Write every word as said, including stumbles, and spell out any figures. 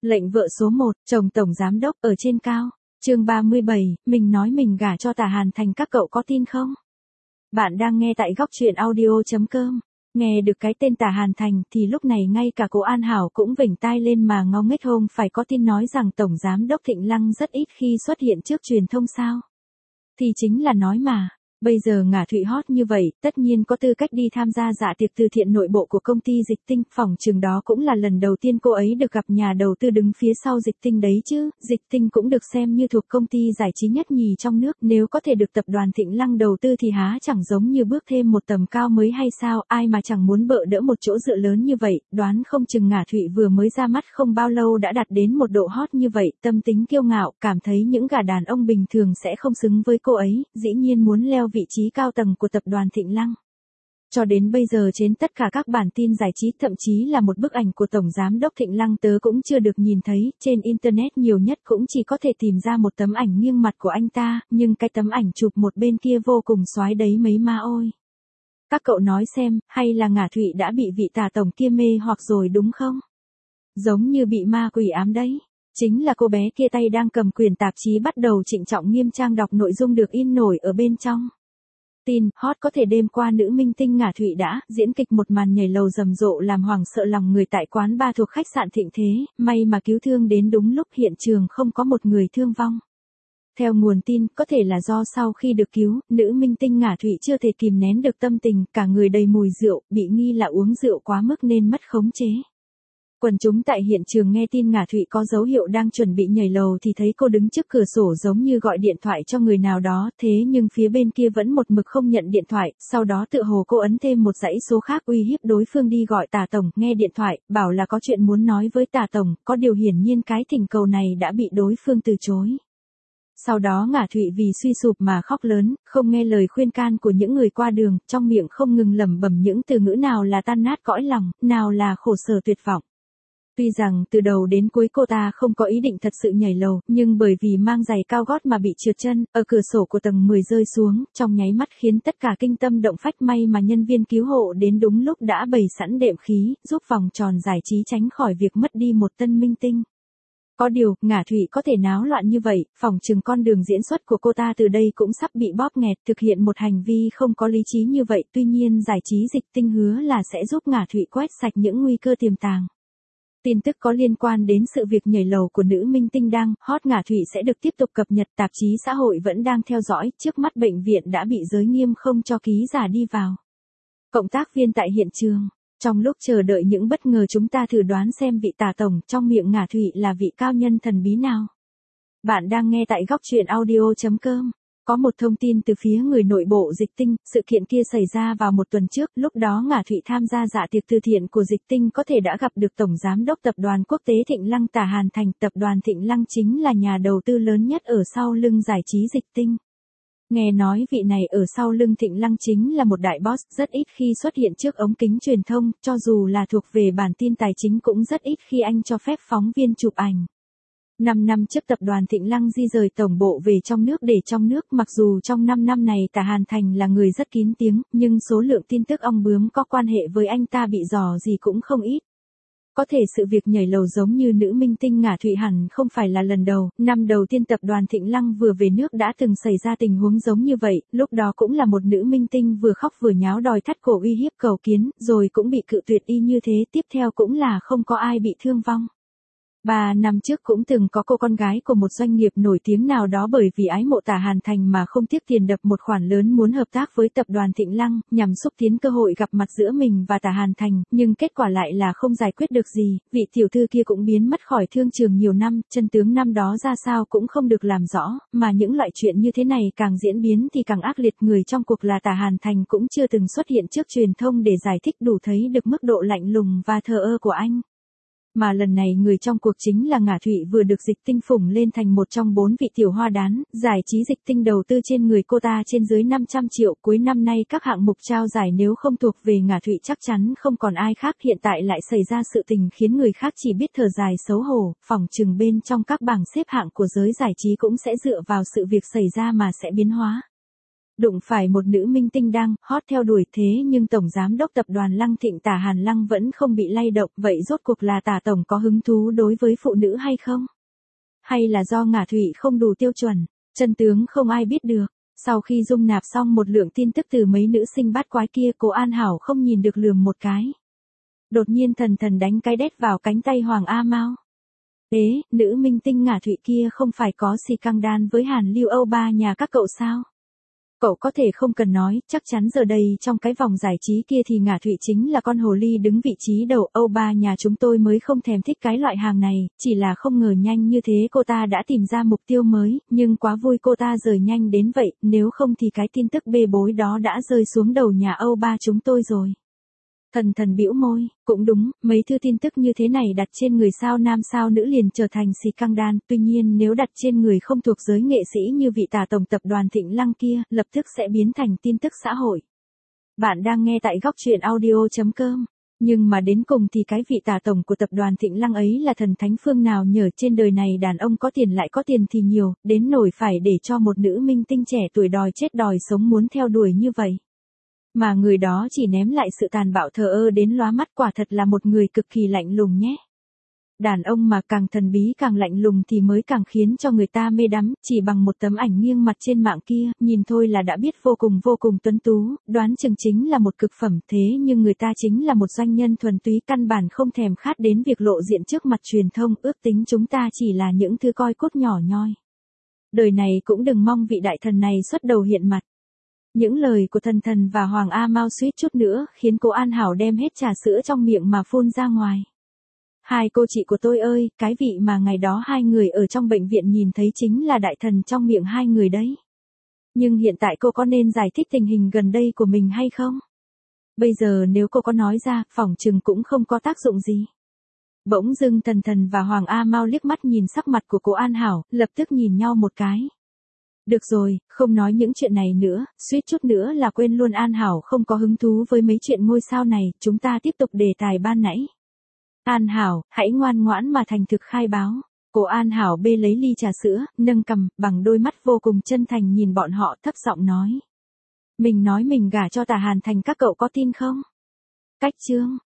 Lệnh vợ số một, chồng tổng giám đốc ở trên cao. Chương ba mươi bảy, mình nói mình gả cho Tả Hàn Thành, các cậu có tin không? Bạn đang nghe tại góc truyện audio chấm com. Nghe được cái tên Tả Hàn Thành thì lúc này ngay cả cô An Hảo cũng vểnh tai lên mà ngó nghếch, hôm phải có tin nói rằng tổng giám đốc Thịnh Lăng rất ít khi xuất hiện trước truyền thông sao? Thì chính là nói mà. Bây giờ Ngả Thụy hot như vậy, tất nhiên có tư cách đi tham gia dạ tiệc từ thiện nội bộ của công ty Dịch Tinh, phỏng chừng đó cũng là lần đầu tiên cô ấy được gặp nhà đầu tư đứng phía sau Dịch Tinh đấy chứ. Dịch Tinh cũng được xem như thuộc công ty giải trí nhất nhì trong nước, nếu có thể được tập đoàn Thịnh Lăng đầu tư thì há chẳng giống như bước thêm một tầm cao mới hay sao, ai mà chẳng muốn bợ đỡ một chỗ dựa lớn như vậy, đoán không chừng Ngả Thụy vừa mới ra mắt không bao lâu đã đạt đến một độ hot như vậy, tâm tính kiêu ngạo, cảm thấy những gã đàn ông bình thường sẽ không xứng với cô ấy, dĩ nhiên muốn leo vị trí cao tầng của tập đoàn Thịnh Lăng. Cho đến bây giờ trên tất cả các bản tin giải trí, thậm chí là một bức ảnh của tổng giám đốc Thịnh Lăng tớ cũng chưa được nhìn thấy, trên internet nhiều nhất cũng chỉ có thể tìm ra một tấm ảnh nghiêng mặt của anh ta, nhưng cái tấm ảnh chụp một bên kia vô cùng xoái đấy mấy ma ôi. Các cậu nói xem, hay là Ngả Thụy đã bị vị Tả tổng kia mê hoặc rồi đúng không? Giống như bị ma quỷ ám đấy. Chính là cô bé kia tay đang cầm quyển tạp chí bắt đầu trịnh trọng nghiêm trang đọc nội dung được in nổi ở bên trong. Tin, hot có thể đêm qua nữ minh tinh Ngả Thụy đã diễn kịch một màn nhảy lầu rầm rộ làm hoảng sợ lòng người tại quán bar thuộc khách sạn Thịnh Thế, may mà cứu thương đến đúng lúc, hiện trường không có một người thương vong. Theo nguồn tin, có thể là do sau khi được cứu, nữ minh tinh Ngả Thụy chưa thể kìm nén được tâm tình, cả người đầy mùi rượu, bị nghi là uống rượu quá mức nên mất khống chế. Quần chúng tại hiện trường nghe tin Ngả Thụy có dấu hiệu đang chuẩn bị nhảy lầu thì thấy cô đứng trước cửa sổ giống như gọi điện thoại cho người nào đó, thế nhưng phía bên kia vẫn một mực không nhận điện thoại, sau đó tựa hồ cô ấn thêm một dãy số khác uy hiếp đối phương đi gọi Tả tổng, nghe điện thoại, bảo là có chuyện muốn nói với Tả tổng, có điều hiển nhiên cái thỉnh cầu này đã bị đối phương từ chối. Sau đó Ngả Thụy vì suy sụp mà khóc lớn, không nghe lời khuyên can của những người qua đường, trong miệng không ngừng lẩm bẩm những từ ngữ nào là tan nát cõi lòng, nào là khổ sở tuyệt vọng. Tuy rằng từ đầu đến cuối cô ta không có ý định thật sự nhảy lầu, nhưng bởi vì mang giày cao gót mà bị trượt chân, ở cửa sổ của tầng mười rơi xuống, trong nháy mắt khiến tất cả kinh tâm động phách, may mà nhân viên cứu hộ đến đúng lúc đã bày sẵn đệm khí, giúp vòng tròn giải trí tránh khỏi việc mất đi một tân minh tinh. Có điều, Ngả Thụy có thể náo loạn như vậy, phỏng chừng con đường diễn xuất của cô ta từ đây cũng sắp bị bóp nghẹt, thực hiện một hành vi không có lý trí như vậy, tuy nhiên giải trí Dịch Tinh hứa là sẽ giúp Ngả Thụy quét sạch những nguy cơ tiềm tàng. Tin tức có liên quan đến sự việc nhảy lầu của nữ minh tinh đang hot Ngả Thụy sẽ được tiếp tục cập nhật, tạp chí xã hội vẫn đang theo dõi, trước mắt bệnh viện đã bị giới nghiêm không cho ký giả đi vào. Cộng tác viên tại hiện trường, trong lúc chờ đợi những bất ngờ chúng ta thử đoán xem vị Tả tổng trong miệng Ngả Thụy là vị cao nhân thần bí nào. Bạn đang nghe tại góc truyện audio chấm com. Có một thông tin từ phía người nội bộ Dịch Tinh, sự kiện kia xảy ra vào một tuần trước, lúc đó Ngả Thụy tham gia dạ tiệc từ thiện của Dịch Tinh có thể đã gặp được Tổng Giám đốc Tập đoàn Quốc tế Thịnh Lăng Tả Hàn Thành. Tập đoàn Thịnh Lăng chính là nhà đầu tư lớn nhất ở sau lưng giải trí Dịch Tinh. Nghe nói vị này ở sau lưng Thịnh Lăng chính là một đại boss, rất ít khi xuất hiện trước ống kính truyền thông, cho dù là thuộc về bản tin tài chính cũng rất ít khi anh cho phép phóng viên chụp ảnh. Năm năm trước tập đoàn Thịnh Lăng di rời tổng bộ về trong nước để trong nước, mặc dù trong năm năm này Tả Hàn Thành là người rất kín tiếng, nhưng số lượng tin tức ong bướm có quan hệ với anh ta bị dò gì cũng không ít. Có thể sự việc nhảy lầu giống như nữ minh tinh Ngả Thụy hẳn không phải là lần đầu, năm đầu tiên tập đoàn Thịnh Lăng vừa về nước đã từng xảy ra tình huống giống như vậy, lúc đó cũng là một nữ minh tinh vừa khóc vừa nháo đòi thắt cổ uy hiếp cầu kiến, rồi cũng bị cự tuyệt y như thế, tiếp theo cũng là không có ai bị thương vong. Ba năm trước cũng từng có cô con gái của một doanh nghiệp nổi tiếng nào đó bởi vì ái mộ Tả Hàn Thành mà không tiếc tiền đập một khoản lớn muốn hợp tác với tập đoàn Thịnh Lăng, nhằm xúc tiến cơ hội gặp mặt giữa mình và Tả Hàn Thành, nhưng kết quả lại là không giải quyết được gì, vị tiểu thư kia cũng biến mất khỏi thương trường nhiều năm, chân tướng năm đó ra sao cũng không được làm rõ, mà những loại chuyện như thế này càng diễn biến thì càng ác liệt, người trong cuộc là Tả Hàn Thành cũng chưa từng xuất hiện trước truyền thông để giải thích, đủ thấy được mức độ lạnh lùng và thờ ơ của anh. Mà lần này người trong cuộc chính là Ngả Thụy vừa được Dịch Tinh phủng lên thành một trong bốn vị tiểu hoa đán, giải trí Dịch Tinh đầu tư trên người cô ta trên dưới năm trăm triệu, cuối năm nay các hạng mục trao giải nếu không thuộc về Ngả Thụy chắc chắn không còn ai khác, hiện tại lại xảy ra sự tình khiến người khác chỉ biết thở dài xấu hổ, phỏng chừng bên trong các bảng xếp hạng của giới giải trí cũng sẽ dựa vào sự việc xảy ra mà sẽ biến hóa. Đụng phải một nữ minh tinh đang hot theo đuổi thế nhưng Tổng Giám đốc Tập đoàn Lăng Thịnh Tả Hàn Lăng vẫn không bị lay động. Vậy rốt cuộc là Tả Tổng có hứng thú đối với phụ nữ hay không? Hay là do ngả thụy không đủ tiêu chuẩn? Chân tướng không ai biết được. Sau khi dung nạp xong một lượng tin tức từ mấy nữ sinh bát quái kia, cô An Hảo không nhìn được lườm một cái. Đột nhiên thần thần đánh cái đét vào cánh tay Hoàng A Mao. Ế, nữ minh tinh ngả thụy kia không phải có xì căng đan với Hàn Lưu Âu ba nhà các cậu sao? Cậu có thể không cần nói, chắc chắn giờ đây trong cái vòng giải trí kia thì ngả thụy chính là con hồ ly đứng vị trí đầu. Âu ba nhà chúng tôi mới không thèm thích cái loại hàng này, chỉ là không ngờ nhanh như thế cô ta đã tìm ra mục tiêu mới, nhưng quá vui cô ta rời nhanh đến vậy, nếu không thì cái tin tức bê bối đó đã rơi xuống đầu nhà Âu ba chúng tôi rồi. Thần thần bĩu môi, cũng đúng, mấy thư tin tức như thế này đặt trên người sao nam sao nữ liền trở thành xì căng đan, tuy nhiên nếu đặt trên người không thuộc giới nghệ sĩ như vị Tả Tổng Tập đoàn Thịnh Lăng kia, lập tức sẽ biến thành tin tức xã hội. Bạn đang nghe tại góc truyện audio chấm com. Nhưng mà đến cùng thì cái vị Tả Tổng của Tập đoàn Thịnh Lăng ấy là thần thánh phương nào nhờ, trên đời này đàn ông có tiền lại có tiền thì nhiều, đến nổi phải để cho một nữ minh tinh trẻ tuổi đòi chết đòi sống muốn theo đuổi như vậy. Mà người đó chỉ ném lại sự tàn bạo thờ ơ đến lóa mắt, quả thật là một người cực kỳ lạnh lùng nhé. Đàn ông mà càng thần bí càng lạnh lùng thì mới càng khiến cho người ta mê đắm, chỉ bằng một tấm ảnh nghiêng mặt trên mạng kia, nhìn thôi là đã biết vô cùng vô cùng tuấn tú, đoán chừng chính là một cực phẩm, thế nhưng người ta chính là một doanh nhân thuần túy, căn bản không thèm khát đến việc lộ diện trước mặt truyền thông, ước tính chúng ta chỉ là những thứ coi cốt nhỏ nhoi. Đời này cũng đừng mong vị đại thần này xuất đầu hiện mặt. Những lời của thần thần và Hoàng A Mao suýt chút nữa khiến cô An Hảo đem hết trà sữa trong miệng mà phun ra ngoài. Hai cô chị của tôi ơi, cái vị mà ngày đó hai người ở trong bệnh viện nhìn thấy chính là đại thần trong miệng hai người đấy. Nhưng hiện tại cô có nên giải thích tình hình gần đây của mình hay không? Bây giờ nếu cô có nói ra, phỏng chừng cũng không có tác dụng gì. Bỗng dưng thần thần và Hoàng A Mao liếc mắt nhìn sắc mặt của cô An Hảo, lập tức nhìn nhau một cái. Được rồi, không nói những chuyện này nữa, suýt chút nữa là quên luôn, An Hảo không có hứng thú với mấy chuyện ngôi sao này, chúng ta tiếp tục đề tài ban nãy. An Hảo, hãy ngoan ngoãn mà thành thực khai báo. Cô An Hảo bê lấy ly trà sữa, nâng cằm, bằng đôi mắt vô cùng chân thành nhìn bọn họ, thấp giọng nói. Mình nói mình gả cho Tả Hàn Thành các cậu có tin không? Cách chương.